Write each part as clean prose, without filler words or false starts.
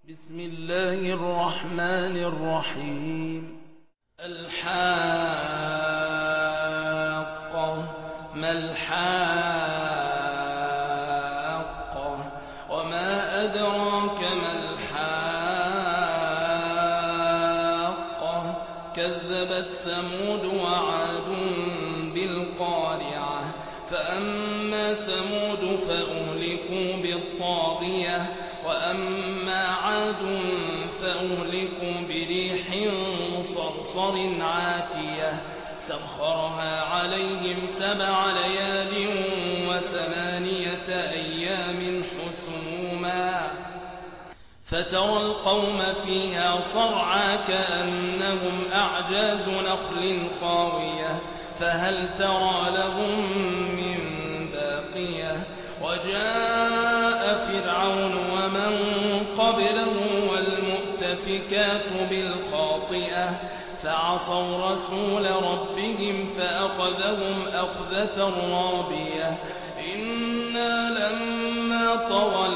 بسم الله الرحمن الرحيم. الحاقة ما الحاقة وما أدراك ما الحاقة كذبت ثمود وعاد بالقارعة فأما ثمود فأهلكوا بالطاغية وأما عاد فأهلكوا بريح صرصر عاتية سخرها عليهم 7 ليال و8 أيام حسوما فترى القوم فيها صرعى كأنهم أعجاز نخل خاوية فهل ترى لهم من باقية وجاء فرعون ومن قبله والمؤتفكات بالخاطئة فعصوا رسول ربهم فأخذهم أخذة رابية إنا لما طغى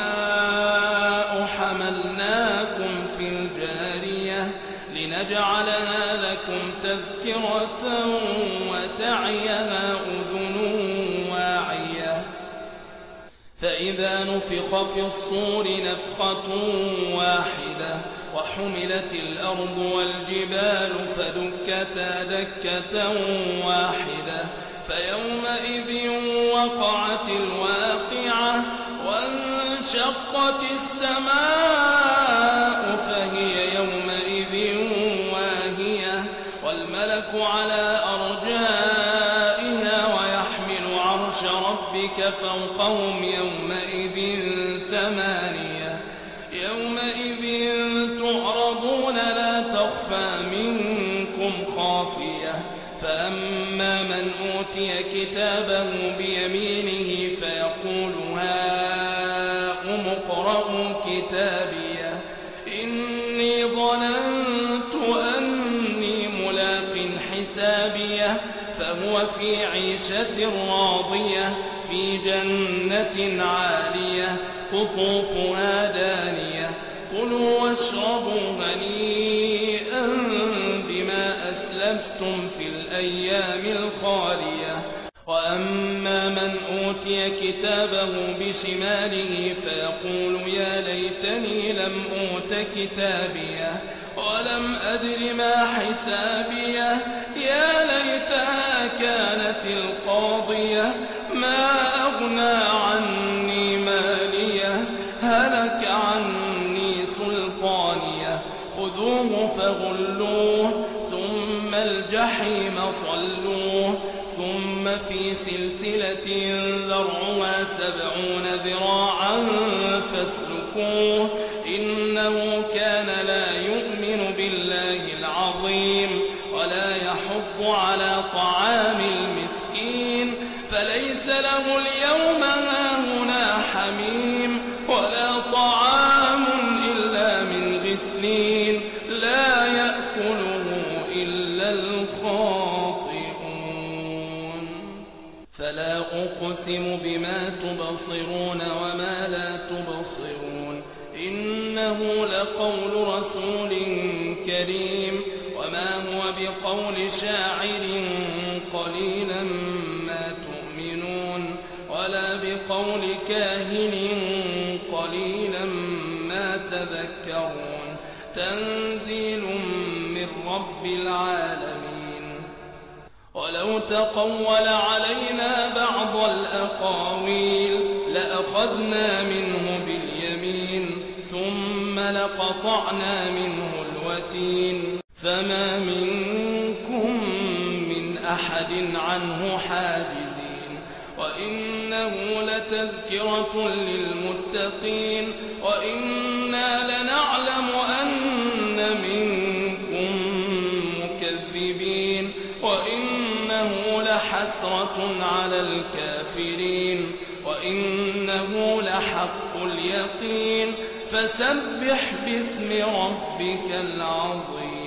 الماء حملناكم في الجارية لنجعلها لكم تذكرة وتعيها أذن واعية فإذا نفخ في الصور نفخة واحدة وحملت الأرض والجبال فدكتا دكة واحدة فيومئذ وقعت الواقعة وانشقت السماء فهي يومئذ واهية والملك على أرجائها ويحمل عرش ربك فوقهم يومئذ 8 يومئذ تعرضون لا تخفى منكم خافية فأما من أوتي كتابه بيمينه فيقول هاؤم اقرءوا كتابيه إني ظننت أني ملاق حسابيه فهو في عيشة راضية في جنة عالية قطوفها دانية كلوا واشربوا هنيئا بما أسلفتم في الأيام الخالية وأما من أوتي كتابه بشماله فيقول يا ليتني لم أوت كتابيه ولم أدر ما حسابيه يا ليتها كانت القاضية ما أغنى عني ماليه هلك عني سلطانيه خذوه فغلوه ثم الجحيم صلوه ثم في سلسلة ذرعها 70 ذراعا فاسلكوه إنه كان لا يؤمن بالله العظيم ولا يحض على طعام المسكين فليس له اليوم هاهنا حميم ولا طعام إلا من غسلين لا يأكله إلا الخاطئون فلا أقسم بما تبصرون وما لا تبصرون إنه لقول رسول كريم وما هو بقول شاعر قليلا ما تؤمنون ولا بقول كاهن قليلا ما تذكرون تنزيل من رب العالمين ولو تقول علينا بعض الأقاويل لأخذنا منه باليمين ثم لقطعنا منه الوتين فما منكم من أحد عنه حاجزين وإنه لتذكرة للمتقين وإنا لنعلم أن منكم مكذبين وإنه لحسرة على الكافرين وإنه لحق اليقين فسبح باسم ربك العظيم.